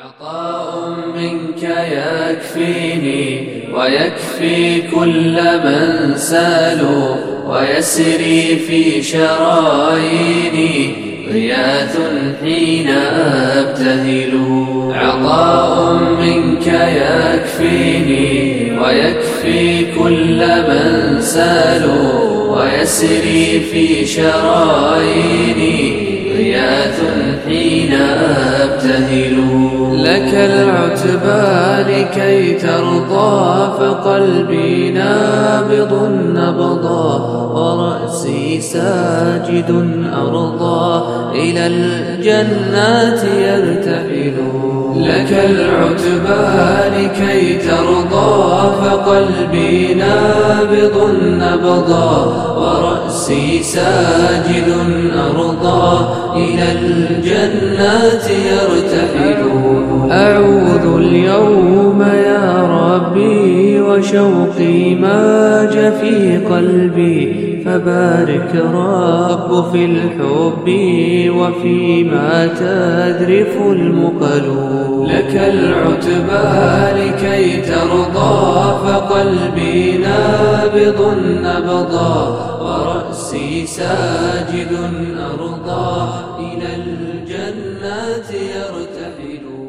عطاء منك يكفيني ويكفي كل من سالوا، ويسري في شراييني غياث حين أبتهل. عطاء منك يكفيني ويكفي كل من سالوا، ويسري في شراييني غياث حين أبتهل. لك العتبى لكي ترضى، فقلبي نابض نبضا، ورأسي ساجد أرضى إلى الجنات يرتحل. لك العتبى لكي ترضى، فقلبي نابض نبضا، ورأسي ساجد أرضى إلى الجنات يرتحل. أعوذ اليوم يا ربي وشوقي ماج في قلبي، فبارك رب في الحب وفيما تذرف المقل. لك العتبى لكي ترضى، فقلبي نابض نبضا، ورأسي ساجد أرضى إلى الجنات يرتحل.